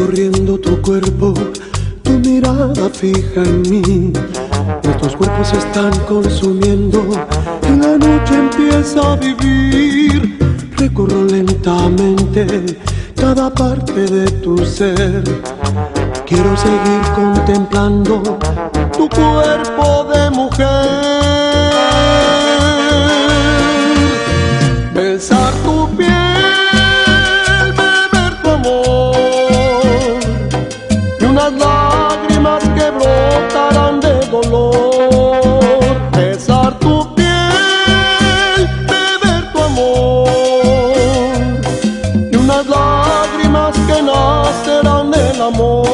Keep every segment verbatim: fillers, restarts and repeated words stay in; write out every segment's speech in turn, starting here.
recorriendo tu cuerpo, tu mirada fija en mí. Nuestros cuerpos se están consumiendo y la noche empieza a vivir. Recorro lentamente cada parte de tu ser. Quiero seguir contemplando tu cuerpo de mujer. Besar tu piel, beber tu amor y unas lágrimas que brotarán de dolor. Besar tu piel, beber tu amor y unas lágrimas que nacerán del amor.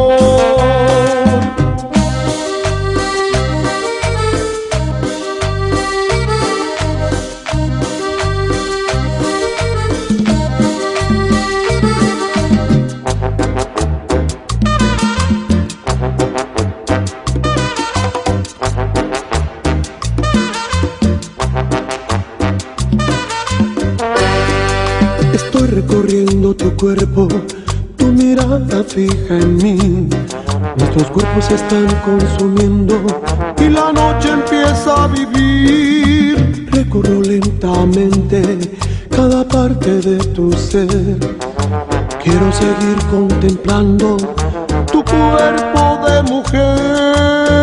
Estoy recorriendo tu cuerpo, tu mirada fija en mí. Nuestros cuerpos se están consumiendo y la noche empieza a vivir. Recorro lentamente cada parte de tu ser. Quiero seguir contemplando tu cuerpo de mujer.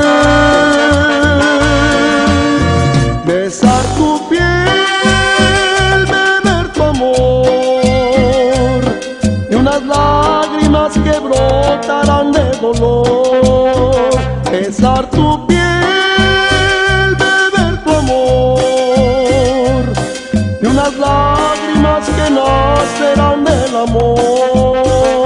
Besar tu piel, beber tu amor y unas lágrimas que brotarán de dolor. Besar tu piel, beber tu amor y unas lágrimas que nacerán del amor.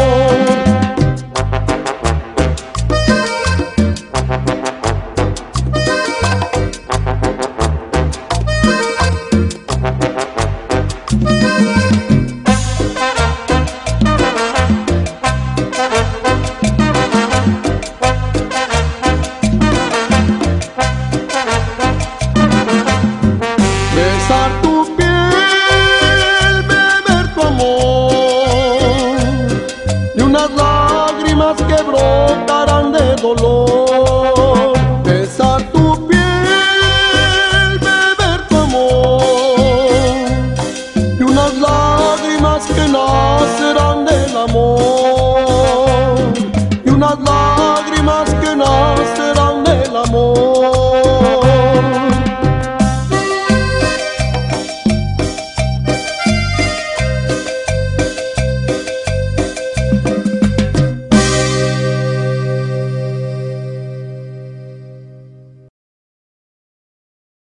Besar tu piel, beber tu amor y unas lágrimas que brotarán de dolor.